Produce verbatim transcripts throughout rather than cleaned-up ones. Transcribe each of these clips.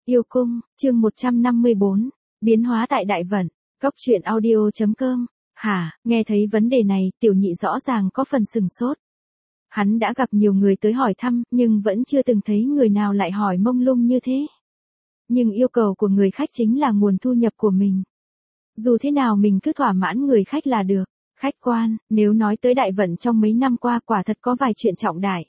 Yêu cung, chương một trăm năm mươi bốn, biến hóa tại đại vận, cốc truyện audio.com. Hả, nghe thấy vấn đề này, tiểu nhị rõ ràng có phần sừng sốt. Hắn đã gặp nhiều người tới hỏi thăm, nhưng vẫn chưa từng thấy người nào lại hỏi mông lung như thế. Nhưng yêu cầu của người khách chính là nguồn thu nhập của mình. Dù thế nào mình cứ thỏa mãn người khách là được. Khách quan, nếu nói tới đại vận trong mấy năm qua quả thật có vài chuyện trọng đại.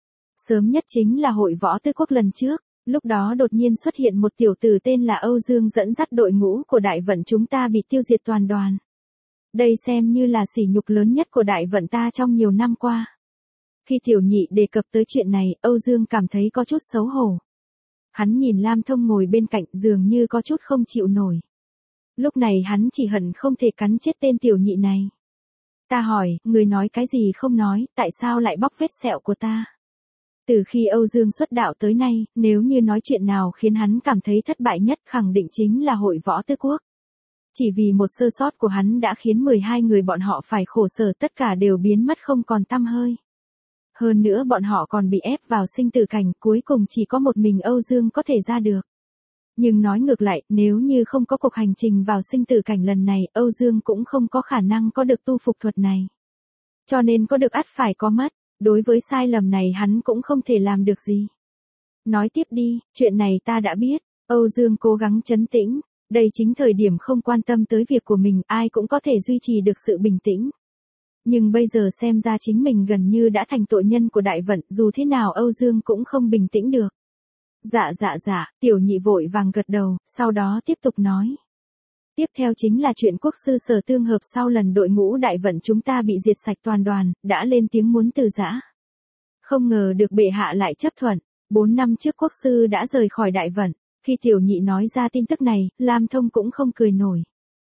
Sớm nhất chính là hội võ tứ quốc lần trước. Lúc đó đột nhiên xuất hiện một tiểu tử tên là Âu Dương dẫn dắt đội ngũ của đại vận chúng ta bị tiêu diệt toàn đoàn. Đây xem như là sỉ nhục lớn nhất của đại vận ta trong nhiều năm qua. Khi tiểu nhị đề cập tới chuyện này, Âu Dương cảm thấy có chút xấu hổ. Hắn nhìn Lam Thông ngồi bên cạnh dường như có chút không chịu nổi. Lúc này hắn chỉ hận không thể cắn chết tên tiểu nhị này. Ta hỏi, người nói cái gì không nói, tại sao lại bóc vết sẹo của ta? Từ khi Âu Dương xuất đạo tới nay, nếu như nói chuyện nào khiến hắn cảm thấy thất bại nhất khẳng định chính là hội võ tứ quốc. Chỉ vì một sơ sót của hắn đã khiến mười hai người bọn họ phải khổ sở, tất cả đều biến mất không còn tăm hơi. Hơn nữa bọn họ còn bị ép vào sinh tử cảnh, cuối cùng chỉ có một mình Âu Dương có thể ra được. Nhưng nói ngược lại, nếu như không có cuộc hành trình vào sinh tử cảnh lần này, Âu Dương cũng không có khả năng có được tu phục thuật này. Cho nên có được ắt phải có mất. Đối với sai lầm này hắn cũng không thể làm được gì. Nói tiếp đi, chuyện này ta đã biết. Âu Dương cố gắng trấn tĩnh. Đây chính thời điểm không quan tâm tới việc của mình, ai cũng có thể duy trì được sự bình tĩnh. Nhưng bây giờ xem ra chính mình gần như đã thành tội nhân của đại vận, dù thế nào Âu Dương cũng không bình tĩnh được. Dạ dạ dạ, tiểu nhị vội vàng gật đầu, sau đó tiếp tục nói. Tiếp theo chính là chuyện quốc sư Sở Tương Hợp sau lần đội ngũ đại vận chúng ta bị diệt sạch toàn đoàn, đã lên tiếng muốn từ giã. Không ngờ được bệ hạ lại chấp thuận, bốn năm trước quốc sư đã rời khỏi đại vận. Khi tiểu nhị nói ra tin tức này, Lam Thông cũng không cười nổi.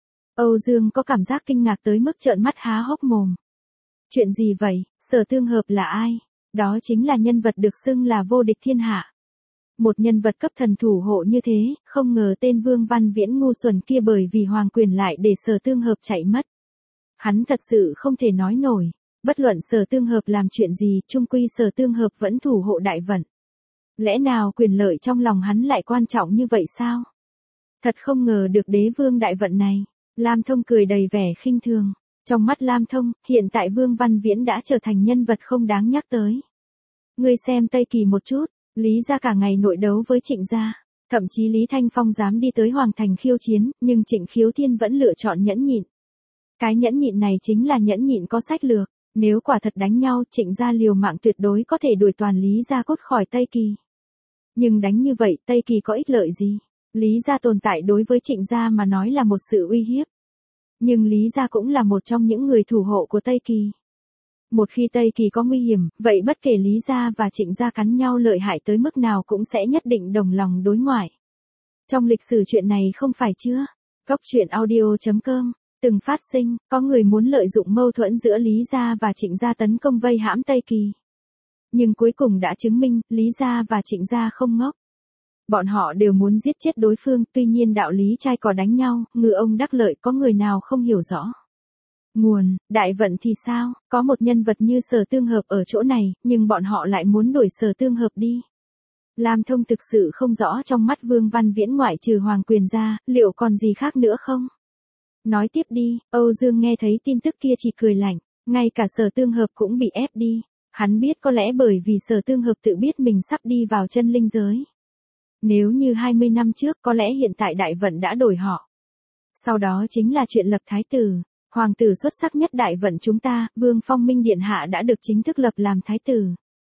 Âu Dương có cảm giác kinh ngạc tới mức trợn mắt há hốc mồm. Chuyện gì vậy, Sở Tương Hợp là ai? Đó chính là nhân vật được xưng là vô địch thiên hạ. Một nhân vật cấp thần thủ hộ như thế, không ngờ tên Vương Văn Viễn ngu xuẩn kia bởi vì hoàng quyền lại để Sở Tương Hợp chạy mất. Hắn thật sự không thể nói nổi, bất luận Sở Tương Hợp làm chuyện gì, chung quy Sở Tương Hợp vẫn thủ hộ đại vận. Lẽ nào quyền lợi trong lòng hắn lại quan trọng như vậy sao? Thật không ngờ được đế vương đại vận này. Lam Thông cười đầy vẻ khinh thường. Trong mắt Lam Thông, hiện tại Vương Văn Viễn đã trở thành nhân vật không đáng nhắc tới. Ngươi xem Tây Kỳ một chút. Lý gia cả ngày nội đấu với Trịnh gia, thậm chí Lý Thanh Phong dám đi tới Hoàng Thành khiêu chiến, nhưng Trịnh Khiếu Thiên vẫn lựa chọn nhẫn nhịn. Cái nhẫn nhịn này chính là nhẫn nhịn có sách lược, nếu quả thật đánh nhau, Trịnh gia liều mạng tuyệt đối có thể đuổi toàn Lý gia cốt khỏi Tây Kỳ. Nhưng đánh như vậy, Tây Kỳ có ích lợi gì? Lý gia tồn tại đối với Trịnh gia mà nói là một sự uy hiếp. Nhưng Lý gia cũng là một trong những người thủ hộ của Tây Kỳ. Một khi Tây Kỳ có nguy hiểm, vậy bất kể Lý gia và Trịnh gia cắn nhau lợi hại tới mức nào cũng sẽ nhất định đồng lòng đối ngoại. Trong lịch sử chuyện này không phải chưa? Cốc truyện audio.com từng phát sinh, có người muốn lợi dụng mâu thuẫn giữa Lý gia và Trịnh gia tấn công vây hãm Tây Kỳ. Nhưng cuối cùng đã chứng minh, Lý gia và Trịnh gia không ngốc. Bọn họ đều muốn giết chết đối phương, tuy nhiên đạo lý trai cò đánh nhau, ngư ông đắc lợi, có người nào không hiểu rõ. Nguồn, đại vận thì sao, có một nhân vật như Sở Tương Hợp ở chỗ này, nhưng bọn họ lại muốn đuổi Sở Tương Hợp đi. Lam Thông thực sự không rõ trong mắt Vương Văn Viễn ngoại trừ hoàng quyền ra, liệu còn gì khác nữa không? Nói tiếp đi, Âu Dương nghe thấy tin tức kia chỉ cười lạnh, ngay cả Sở Tương Hợp cũng bị ép đi. Hắn biết có lẽ bởi vì Sở Tương Hợp tự biết mình sắp đi vào chân linh giới. Nếu như hai mươi năm trước có lẽ hiện tại đại vận đã đổi họ. Sau đó chính là chuyện lập thái tử. Hoàng tử xuất sắc nhất đại vận chúng ta, Vương Phong Minh Điện Hạ đã được chính thức lập làm thái tử.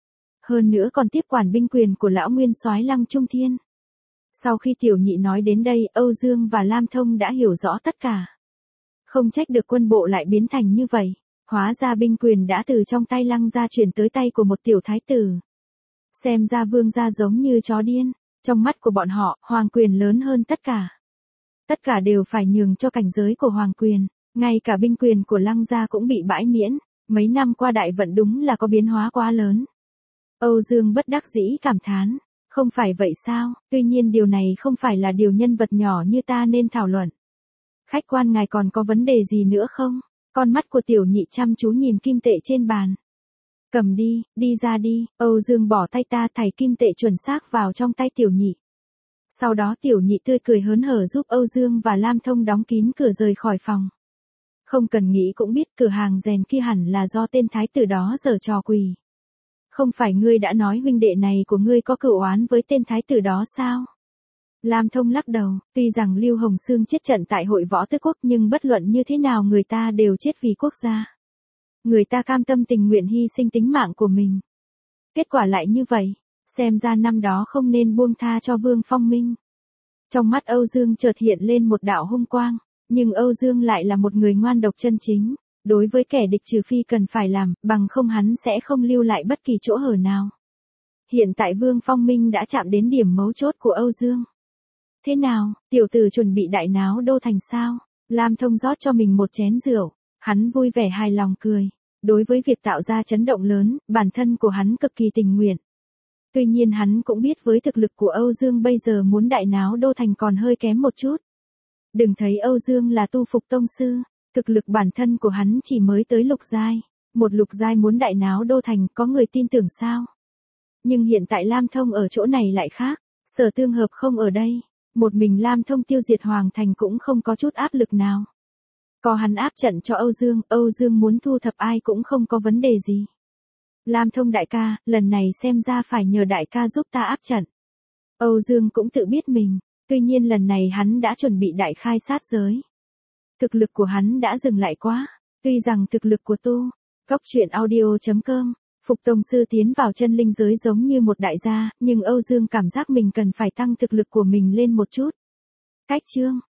Hơn nữa còn tiếp quản binh quyền của lão nguyên soái Lăng Trung Thiên. Sau khi tiểu nhị nói đến đây, Âu Dương và Lam Thông đã hiểu rõ tất cả. Không trách được quân bộ lại biến thành như vậy. Hóa ra binh quyền đã từ trong tay Lăng gia chuyển tới tay của một tiểu thái tử. Xem ra Vương gia giống như chó điên. Trong mắt của bọn họ, hoàng quyền lớn hơn tất cả. Tất cả đều phải nhường cho cảnh giới của hoàng quyền. Ngay cả binh quyền của Lăng gia cũng bị bãi miễn, mấy năm qua đại vận đúng là có biến hóa quá lớn. Âu Dương bất đắc dĩ cảm thán, không phải vậy sao, tuy nhiên điều này không phải là điều nhân vật nhỏ như ta nên thảo luận. Khách quan ngài còn có vấn đề gì nữa không? Con mắt của tiểu nhị chăm chú nhìn kim tệ trên bàn. Cầm đi, đi ra đi, Âu Dương bỏ tay ta thảy kim tệ chuẩn xác vào trong tay tiểu nhị. Sau đó tiểu nhị tươi cười hớn hở giúp Âu Dương và Lam Thông đóng kín cửa rời khỏi phòng. Không cần nghĩ cũng biết cửa hàng rèn kia hẳn là do tên thái tử đó giở trò quỷ. Không phải ngươi đã nói huynh đệ này của ngươi có cửu oán với tên thái tử đó sao? Lam Thông lắc đầu, tuy rằng Lưu Hồng Sương chết trận tại hội võ tứ quốc nhưng bất luận như thế nào người ta đều chết vì quốc gia. Người ta cam tâm tình nguyện hy sinh tính mạng của mình. Kết quả lại như vậy, xem ra năm đó không nên buông tha cho Vương Phong Minh. Trong mắt Âu Dương chợt hiện lên một đạo hung quang, nhưng Âu Dương lại là một người ngoan độc chân chính. Đối với kẻ địch trừ phi cần phải làm, bằng không hắn sẽ không lưu lại bất kỳ chỗ hở nào. Hiện tại Vương Phong Minh đã chạm đến điểm mấu chốt của Âu Dương. Thế nào, tiểu tử chuẩn bị đại náo đô thành sao? Lam Thông rót cho mình một chén rượu, hắn vui vẻ hài lòng cười. Đối với việc tạo ra chấn động lớn, bản thân của hắn cực kỳ tình nguyện. Tuy nhiên hắn cũng biết với thực lực của Âu Dương bây giờ muốn đại náo đô thành còn hơi kém một chút. Đừng thấy Âu Dương là tu phục tông sư, thực lực bản thân của hắn chỉ mới tới lục giai. Một lục giai muốn đại náo đô thành có người tin tưởng sao? Nhưng hiện tại Lam Thông ở chỗ này lại khác, Sở Tương Hợp không ở đây. Một mình Lam Thông tiêu diệt Hoàng Thành cũng không có chút áp lực nào. Có hắn áp trận cho Âu Dương, Âu Dương muốn thu thập ai cũng không có vấn đề gì. Lam Thông đại ca, lần này xem ra phải nhờ đại ca giúp ta áp trận. Âu Dương cũng tự biết mình, tuy nhiên lần này hắn đã chuẩn bị đại khai sát giới. Thực lực của hắn đã dừng lại quá, tuy rằng thực lực của tu, cốc truyện audio chấm com, Phục Tông Sư tiến vào chân linh giới giống như một đại gia, nhưng Âu Dương cảm giác mình cần phải tăng thực lực của mình lên một chút. Cách chương